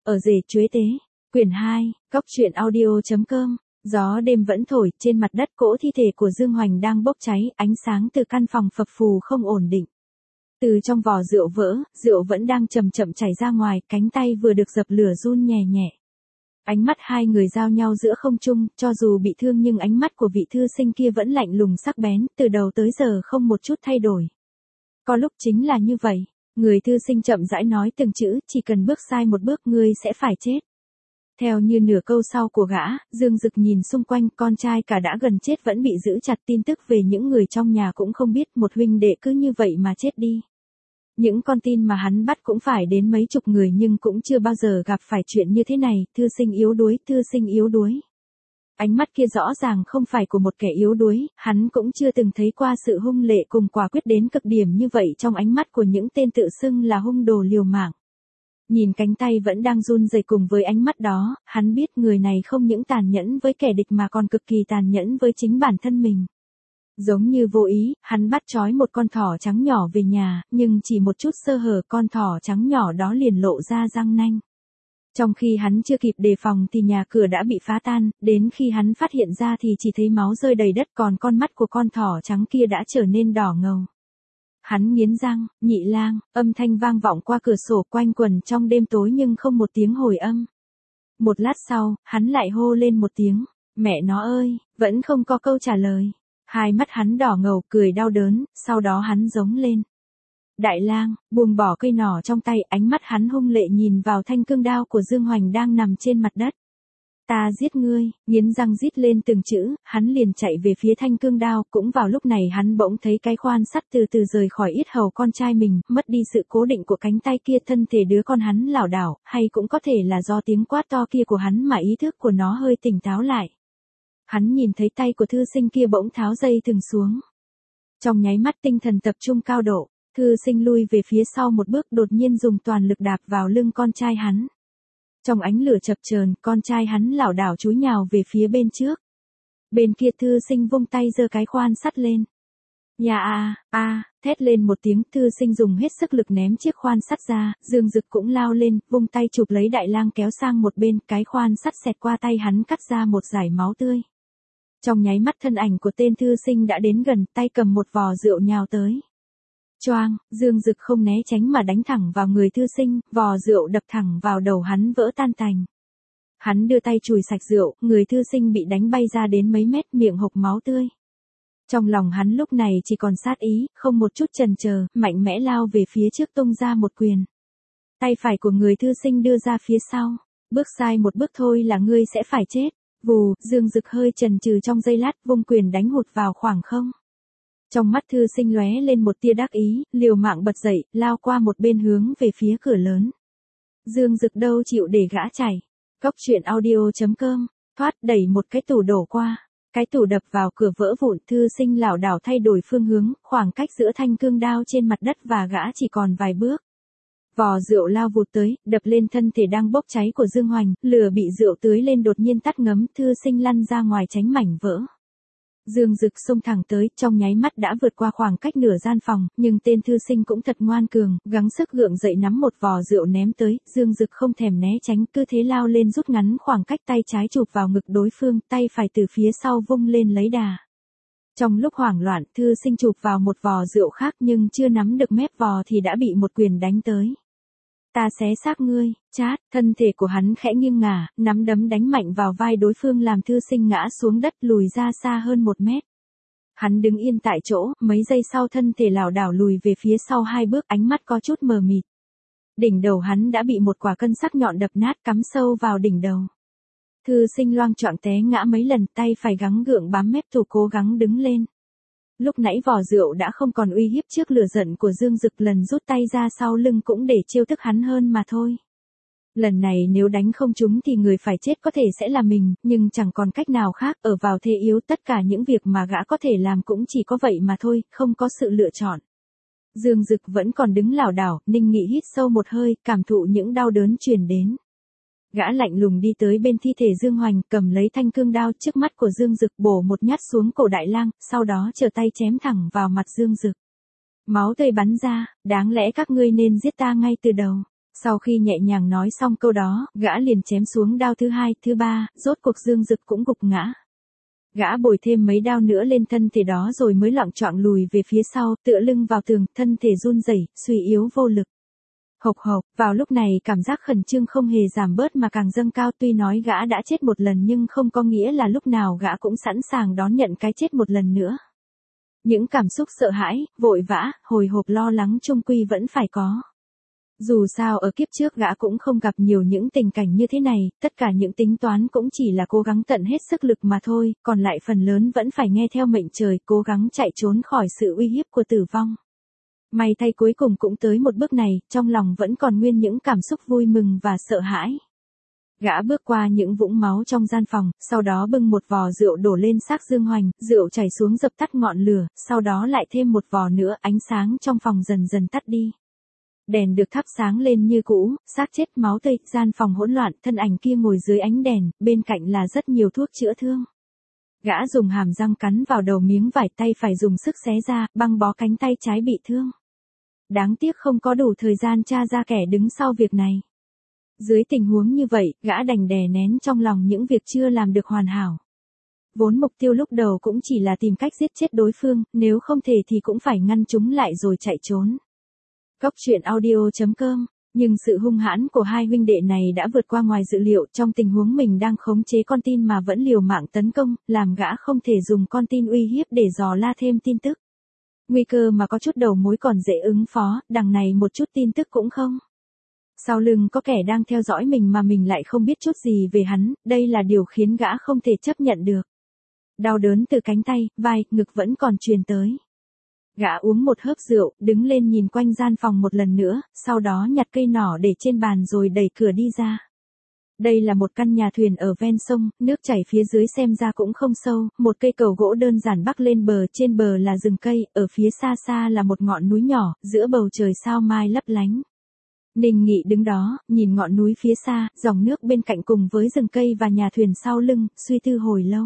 Ở rể chuế tế. Quyển 2, Cóc truyện audio.com. Gió đêm vẫn thổi, trên mặt đất cỗ thi thể của Dương Hoành đang bốc cháy, ánh sáng từ căn phòng phập phù không ổn định. Từ trong vò rượu vỡ, rượu vẫn đang chậm chậm chảy ra ngoài, cánh tay vừa được dập lửa run nhẹ nhẹ. Ánh mắt hai người giao nhau giữa không trung, cho dù bị thương nhưng ánh mắt của vị thư sinh kia vẫn lạnh lùng sắc bén, từ đầu tới giờ không một chút thay đổi. Có lúc chính là như vậy, người thư sinh chậm rãi nói từng chữ, chỉ cần bước sai một bước ngươi sẽ phải chết. Theo như nửa câu sau của gã, Dương Dực nhìn xung quanh, con trai cả đã gần chết vẫn bị giữ chặt, tin tức về những người trong nhà cũng không biết, một huynh đệ cứ như vậy mà chết đi. Những con tin mà hắn bắt cũng phải đến mấy chục người nhưng cũng chưa bao giờ gặp phải chuyện như thế này, thư sinh yếu đuối, thư sinh yếu đuối. Ánh mắt kia rõ ràng không phải của một kẻ yếu đuối, hắn cũng chưa từng thấy qua sự hung lệ cùng quả quyết đến cực điểm như vậy trong ánh mắt của những tên tự xưng là hung đồ liều mạng. Nhìn cánh tay vẫn đang run rẩy cùng với ánh mắt đó, hắn biết người này không những tàn nhẫn với kẻ địch mà còn cực kỳ tàn nhẫn với chính bản thân mình. Giống như vô ý, hắn bắt trói một con thỏ trắng nhỏ về nhà, nhưng chỉ một chút sơ hở con thỏ trắng nhỏ đó liền lộ ra răng nanh. Trong khi hắn chưa kịp đề phòng thì nhà cửa đã bị phá tan, đến khi hắn phát hiện ra thì chỉ thấy máu rơi đầy đất, còn con mắt của con thỏ trắng kia đã trở nên đỏ ngầu. Hắn nghiến răng, Nhị Lang, âm thanh vang vọng qua cửa sổ quanh quẩn trong đêm tối nhưng không một tiếng hồi âm. Một lát sau, hắn lại hô lên một tiếng, mẹ nó ơi, vẫn không có câu trả lời. Hai mắt hắn đỏ ngầu cười đau đớn, sau đó hắn giống lên. Đại Lang, buông bỏ cây nỏ trong tay, ánh mắt hắn hung lệ nhìn vào thanh cương đao của Dương Hoành đang nằm trên mặt đất. Ta giết ngươi, nghiến răng rít lên từng chữ, hắn liền chạy về phía thanh cương đao, cũng vào lúc này hắn bỗng thấy cái khoan sắt từ từ rời khỏi yết hầu con trai mình, mất đi sự cố định của cánh tay kia, thân thể đứa con hắn lảo đảo, hay cũng có thể là do tiếng quát to kia của hắn mà ý thức của nó hơi tỉnh táo lại. Hắn nhìn thấy tay của thư sinh kia bỗng tháo dây thừng xuống. Trong nháy mắt tinh thần tập trung cao độ, thư sinh lui về phía sau một bước, đột nhiên dùng toàn lực đạp vào lưng con trai hắn. Trong ánh lửa chập chờn, con trai hắn lảo đảo chúi nhào về phía bên trước. Bên kia thư sinh vung tay giơ cái khoan sắt lên. Nhà thét lên một tiếng, thư sinh dùng hết sức lực ném chiếc khoan sắt ra, Dương Dực cũng lao lên, vung tay chụp lấy Đại Lang kéo sang một bên, cái khoan sắt xẹt qua tay hắn cắt ra một dải máu tươi. Trong nháy mắt thân ảnh của tên thư sinh đã đến gần, tay cầm một vò rượu nhào tới. Choang, Dương Dực không né tránh mà đánh thẳng vào người thư sinh, vò rượu đập thẳng vào đầu hắn vỡ tan tành. Hắn đưa tay chùi sạch rượu, người thư sinh bị đánh bay ra đến mấy mét, miệng hộc máu tươi. Trong lòng hắn lúc này chỉ còn sát ý, không một chút chần chờ, mạnh mẽ lao về phía trước tung ra một quyền. Tay phải của người thư sinh đưa ra phía sau, bước sai một bước thôi là ngươi sẽ phải chết. Vù, Dương Dực hơi chần chừ trong giây lát, vung quyền đánh hụt vào khoảng không. Trong mắt thư sinh lóe lên một tia đắc ý, liều mạng bật dậy, lao qua một bên hướng về phía cửa lớn. Dương Dực đâu chịu để gã chạy. Cóc truyện audio.com, thoát đẩy một cái tủ đổ qua. Cái tủ đập vào cửa vỡ vụn, thư sinh lảo đảo thay đổi phương hướng, khoảng cách giữa thanh cương đao trên mặt đất và gã chỉ còn vài bước. Vò rượu lao vụt tới, đập lên thân thể đang bốc cháy của Dương Hoành, lửa bị rượu tưới lên đột nhiên tắt ngấm, thư sinh lăn ra ngoài tránh mảnh vỡ. Dương Dực xông thẳng tới, trong nháy mắt đã vượt qua khoảng cách nửa gian phòng, nhưng tên thư sinh cũng thật ngoan cường, gắng sức gượng dậy nắm một vò rượu ném tới, Dương Dực không thèm né tránh, cứ thế lao lên rút ngắn khoảng cách, tay trái chụp vào ngực đối phương, tay phải từ phía sau vung lên lấy đà. Trong lúc hoảng loạn, thư sinh chụp vào một vò rượu khác nhưng chưa nắm được mép vò thì đã bị một quyền đánh tới. Ta xé xác ngươi, chát, thân thể của hắn khẽ nghiêng ngả, nắm đấm đánh mạnh vào vai đối phương làm thư sinh ngã xuống đất lùi ra xa hơn 1 mét. Hắn đứng yên tại chỗ, mấy giây sau thân thể lảo đảo lùi về phía sau 2 bước, ánh mắt có chút mờ mịt. Đỉnh đầu hắn đã bị một quả cân sắc nhọn đập nát cắm sâu vào đỉnh đầu. Thư sinh loang choạng té ngã mấy lần, tay phải gắng gượng bám mép tủ cố gắng đứng lên. Lúc nãy vò rượu đã không còn uy hiếp trước lửa giận của Dương Dực, lần rút tay ra sau lưng cũng để trêu tức hắn hơn mà thôi. Lần này nếu đánh không trúng thì người phải chết có thể sẽ là mình, nhưng chẳng còn cách nào khác, ở vào thế yếu, tất cả những việc mà gã có thể làm cũng chỉ có vậy mà thôi, không có sự lựa chọn. Dương Dực vẫn còn đứng lảo đảo, Ninh Nghị hít sâu một hơi, cảm thụ những đau đớn truyền đến. Gã lạnh lùng đi tới bên thi thể Dương Hoành, cầm lấy thanh cương đao trước mắt của Dương Dực, bổ một nhát xuống cổ Đại Lang, sau đó trở tay chém thẳng vào mặt Dương Dực. Máu tươi bắn ra, đáng lẽ các ngươi nên giết ta ngay từ đầu. Sau khi nhẹ nhàng nói xong câu đó, gã liền chém xuống đao thứ hai, thứ ba, rốt cuộc Dương Dực cũng gục ngã. Gã bồi thêm mấy đao nữa lên thân thể đó rồi mới loạng choạng lùi về phía sau, tựa lưng vào tường, thân thể run rẩy, suy yếu vô lực. Hộc hộc, vào lúc này cảm giác khẩn trương không hề giảm bớt mà càng dâng cao, tuy nói gã đã chết một lần nhưng không có nghĩa là lúc nào gã cũng sẵn sàng đón nhận cái chết một lần nữa. Những cảm xúc sợ hãi, vội vã, hồi hộp lo lắng chung quy vẫn phải có. Dù sao ở kiếp trước gã cũng không gặp nhiều những tình cảnh như thế này, tất cả những tính toán cũng chỉ là cố gắng tận hết sức lực mà thôi, còn lại phần lớn vẫn phải nghe theo mệnh trời, cố gắng chạy trốn khỏi sự uy hiếp của tử vong. May thay cuối cùng cũng tới một bước này, trong lòng vẫn còn nguyên những cảm xúc vui mừng và sợ hãi. Gã bước qua những vũng máu trong gian phòng, sau đó bưng một vò rượu đổ lên xác Dương Hoành, rượu chảy xuống dập tắt ngọn lửa, sau đó lại thêm một vò nữa, ánh sáng trong phòng dần dần tắt đi. Đèn được thắp sáng lên như cũ, xác chết máu tươi, gian phòng hỗn loạn, thân ảnh kia ngồi dưới ánh đèn, bên cạnh là rất nhiều thuốc chữa thương. Gã dùng hàm răng cắn vào đầu miếng vải, tay phải dùng sức xé ra, băng bó cánh tay trái bị thương. Đáng tiếc không có đủ thời gian tra ra kẻ đứng sau việc này. Dưới tình huống như vậy, gã đành đè nén trong lòng những việc chưa làm được hoàn hảo. Vốn mục tiêu lúc đầu cũng chỉ là tìm cách giết chết đối phương, nếu không thể thì cũng phải ngăn chúng lại rồi chạy trốn. Cóc truyện audio.com, nhưng sự hung hãn của hai huynh đệ này đã vượt qua ngoài dự liệu, trong tình huống mình đang khống chế con tin mà vẫn liều mạng tấn công, làm gã không thể dùng con tin uy hiếp để dò la thêm tin tức. Nguy cơ mà có chút đầu mối còn dễ ứng phó, đằng này một chút tin tức cũng không. Sau lưng có kẻ đang theo dõi mình mà mình lại không biết chút gì về hắn, đây là điều khiến gã không thể chấp nhận được. Đau đớn từ cánh tay, vai, ngực vẫn còn truyền tới. Gã uống một hớp rượu, đứng lên nhìn quanh gian phòng một lần nữa, sau đó nhặt cây nỏ để trên bàn rồi đẩy cửa đi ra. Đây là một căn nhà thuyền ở ven sông, nước chảy phía dưới xem ra cũng không sâu, một cây cầu gỗ đơn giản bắc lên bờ, trên bờ là rừng cây, ở phía xa xa là một ngọn núi nhỏ, giữa bầu trời sao mai lấp lánh. Ninh Nghị đứng đó, nhìn ngọn núi phía xa, dòng nước bên cạnh cùng với rừng cây và nhà thuyền sau lưng, suy tư hồi lâu.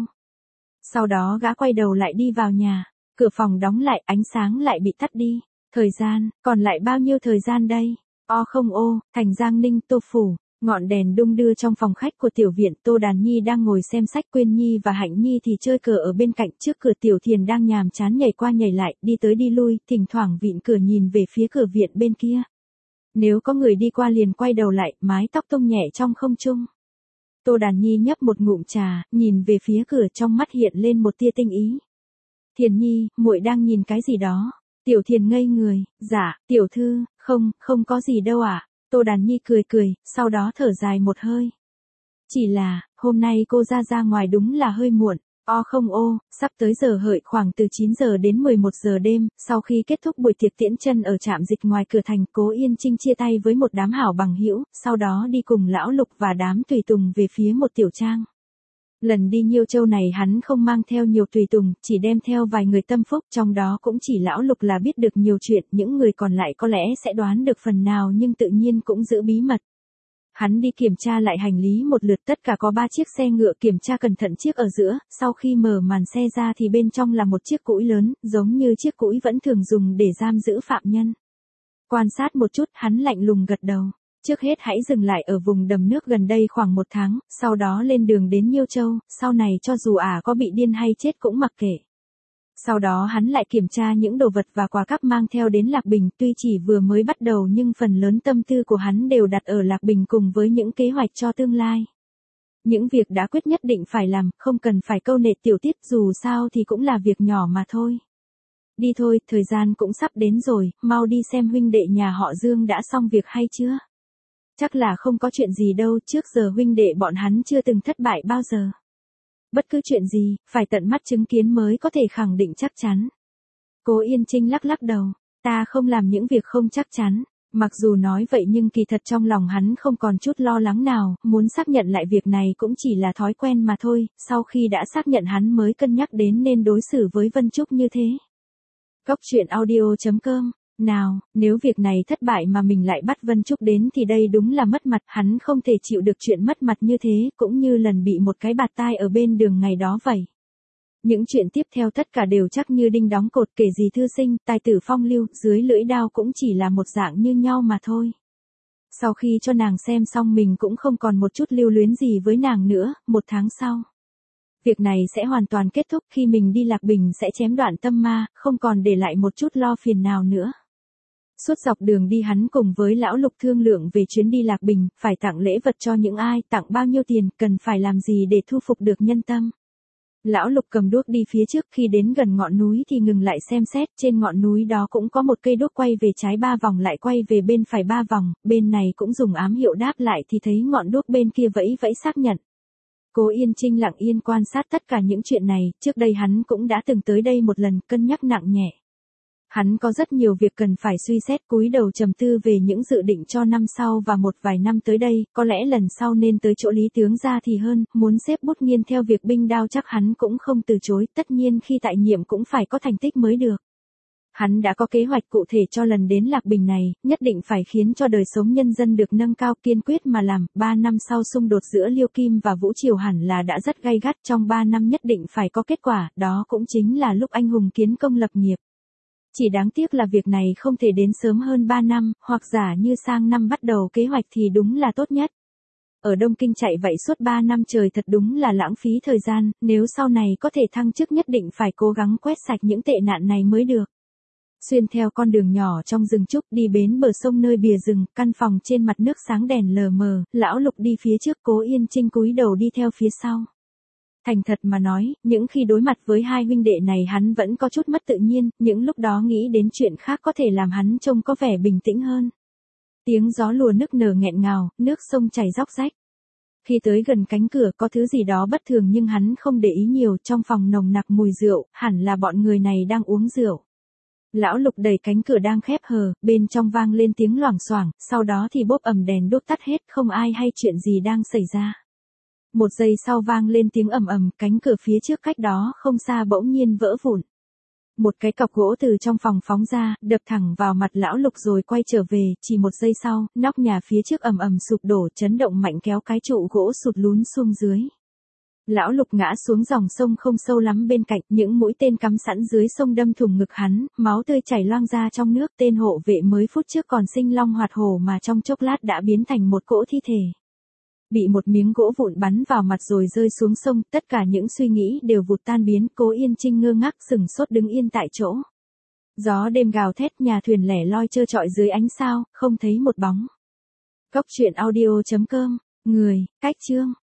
Sau đó gã quay đầu lại đi vào nhà, cửa phòng đóng lại, ánh sáng lại bị tắt đi. Thời gian, còn lại bao nhiêu thời gian đây? Không ô, Thành Giang Ninh, Tô Phủ. Ngọn đèn đung đưa trong phòng khách của tiểu viện, Tô Đàn Nhi đang ngồi xem sách, Quyên Nhi và Hạnh Nhi thì chơi cờ ở bên cạnh, trước cửa Tiểu Thiền đang nhàm chán nhảy qua nhảy lại, đi tới đi lui, thỉnh thoảng vịn cửa nhìn về phía cửa viện bên kia. Nếu có người đi qua liền quay đầu lại, mái tóc tung nhẹ trong không trung. Tô Đàn Nhi nhấp một ngụm trà, nhìn về phía cửa, trong mắt hiện lên một tia tinh ý. Thiền Nhi, muội đang nhìn cái gì đó? Tiểu Thiền ngây người, dạ, tiểu thư, không có gì đâu ạ. Tô Đàn Nhi cười cười, sau đó thở dài một hơi. Chỉ là, hôm nay cô ra ngoài đúng là hơi muộn. Không ô, sắp tới giờ hợi, khoảng từ 9 giờ đến 11 giờ đêm, sau khi kết thúc buổi tiệc tiễn chân ở trạm dịch ngoài cửa thành, Cố Yên Trinh chia tay với một đám hảo bằng hữu, sau đó đi cùng Lão Lục và đám tùy tùng về phía một tiểu trang. Lần đi Nhiêu Châu này hắn không mang theo nhiều tùy tùng, chỉ đem theo vài người tâm phúc, trong đó cũng chỉ Lão Lục là biết được nhiều chuyện, những người còn lại có lẽ sẽ đoán được phần nào nhưng tự nhiên cũng giữ bí mật. Hắn đi kiểm tra lại hành lý một lượt, tất cả có 3 chiếc xe ngựa, kiểm tra cẩn thận chiếc ở giữa, sau khi mở màn xe ra thì bên trong là một chiếc cũi lớn, giống như chiếc cũi vẫn thường dùng để giam giữ phạm nhân. Quan sát một chút, hắn lạnh lùng gật đầu. Trước hết hãy dừng lại ở vùng đầm nước gần đây khoảng 1 tháng, sau đó lên đường đến Nhiêu Châu, sau này cho dù có bị điên hay chết cũng mặc kệ. Sau đó hắn lại kiểm tra những đồ vật và quà cáp mang theo đến Lạc Bình, tuy chỉ vừa mới bắt đầu nhưng phần lớn tâm tư của hắn đều đặt ở Lạc Bình cùng với những kế hoạch cho tương lai. Những việc đã quyết nhất định phải làm, không cần phải câu nệ tiểu tiết, dù sao thì cũng là việc nhỏ mà thôi. Đi thôi, thời gian cũng sắp đến rồi, mau đi xem huynh đệ nhà họ Dương đã xong việc hay chưa. Chắc là không có chuyện gì đâu, trước giờ huynh đệ bọn hắn chưa từng thất bại bao giờ. Bất cứ chuyện gì, phải tận mắt chứng kiến mới có thể khẳng định chắc chắn. Cố Yên Trinh lắc lắc đầu, ta không làm những việc không chắc chắn. Mặc dù nói vậy nhưng kỳ thật trong lòng hắn không còn chút lo lắng nào, muốn xác nhận lại việc này cũng chỉ là thói quen mà thôi, sau khi đã xác nhận hắn mới cân nhắc đến nên đối xử với Vân Trúc như thế. Cóc truyện audio.com. Nào, nếu việc này thất bại mà mình lại bắt Vân Trúc đến thì đây đúng là mất mặt, hắn không thể chịu được chuyện mất mặt như thế, cũng như lần bị một cái bạt tai ở bên đường ngày đó vậy. Những chuyện tiếp theo tất cả đều chắc như đinh đóng cột, kể gì thư sinh, tài tử phong lưu, dưới lưỡi đao cũng chỉ là một dạng như nhau mà thôi. Sau khi cho nàng xem xong mình cũng không còn một chút lưu luyến gì với nàng nữa, 1 tháng sau. Việc này sẽ hoàn toàn kết thúc khi mình đi Lạc Bình sẽ chém đoạn tâm ma, không còn để lại một chút lo phiền nào nữa. Suốt dọc đường đi hắn cùng với lão Lục thương lượng về chuyến đi Lạc Bình, phải tặng lễ vật cho những ai, tặng bao nhiêu tiền, cần phải làm gì để thu phục được nhân tâm. Lão Lục cầm đuốc đi phía trước, khi đến gần ngọn núi thì ngừng lại xem xét, trên ngọn núi đó cũng có một cây đuốc quay về trái 3 vòng lại quay về bên phải 3 vòng, bên này cũng dùng ám hiệu đáp lại thì thấy ngọn đuốc bên kia vẫy vẫy xác nhận. Cố Yên Trinh lặng yên quan sát tất cả những chuyện này, trước đây hắn cũng đã từng tới đây một lần, cân nhắc nặng nhẹ. Hắn có rất nhiều việc cần phải suy xét, cúi đầu trầm tư về những dự định cho năm sau và một vài năm tới đây, có lẽ lần sau nên tới chỗ Lý tướng gia thì hơn, muốn xếp bút nghiên theo việc binh đao chắc hắn cũng không từ chối, tất nhiên khi tại nhiệm cũng phải có thành tích mới được. Hắn đã có kế hoạch cụ thể cho lần đến Lạc Bình này, nhất định phải khiến cho đời sống nhân dân được nâng cao, kiên quyết mà làm. 3 năm sau xung đột giữa Liêu Kim và Vũ Triều hẳn là đã rất gay gắt, trong 3 năm nhất định phải có kết quả, đó cũng chính là lúc anh hùng kiến công lập nghiệp. Chỉ đáng tiếc là việc này không thể đến sớm hơn 3 năm, hoặc giả như sang năm bắt đầu kế hoạch thì đúng là tốt nhất. Ở Đông Kinh chạy vậy suốt 3 năm trời thật đúng là lãng phí thời gian, nếu sau này có thể thăng chức nhất định phải cố gắng quét sạch những tệ nạn này mới được. Xuyên theo con đường nhỏ trong rừng trúc đi bến bờ sông nơi bìa rừng, căn phòng trên mặt nước sáng đèn lờ mờ, lão Lục đi phía trước, Cố Yên Trinh cúi đầu đi theo phía sau. Thành thật mà nói, những khi đối mặt với hai huynh đệ này hắn vẫn có chút mất tự nhiên, những lúc đó nghĩ đến chuyện khác có thể làm hắn trông có vẻ bình tĩnh hơn. Tiếng gió lùa nức nở nghẹn ngào, nước sông chảy róc rách. Khi tới gần cánh cửa có thứ gì đó bất thường nhưng hắn không để ý nhiều, trong phòng nồng nặc mùi rượu, hẳn là bọn người này đang uống rượu. Lão Lục đẩy cánh cửa đang khép hờ, bên trong vang lên tiếng loảng xoảng, sau đó thì bốp ầm đèn đốt tắt hết, không ai hay chuyện gì đang xảy ra. 1 giây sau vang lên tiếng ầm ầm, cánh cửa phía trước cách đó không xa bỗng nhiên vỡ vụn. Một cái cọc gỗ từ trong phòng phóng ra, đập thẳng vào mặt lão Lục rồi quay trở về, chỉ 1 giây sau, nóc nhà phía trước ầm ầm sụp đổ, chấn động mạnh kéo cái trụ gỗ sụt lún xuống dưới. Lão Lục ngã xuống dòng sông không sâu lắm bên cạnh, những mũi tên cắm sẵn dưới sông đâm thủng ngực hắn, máu tươi chảy loang ra trong nước, tên hộ vệ mới phút trước còn sinh long hoạt hổ mà trong chốc lát đã biến thành một cỗ thi thể. Bị một miếng gỗ vụn bắn vào mặt rồi rơi xuống sông, tất cả những suy nghĩ đều vụt tan biến, Cố Yên Trinh ngơ ngác sừng sốt đứng yên tại chỗ. Gió đêm gào thét, nhà thuyền lẻ loi trơ trọi dưới ánh sao, không thấy một bóng. Góc truyện audio.com, người, cách chương.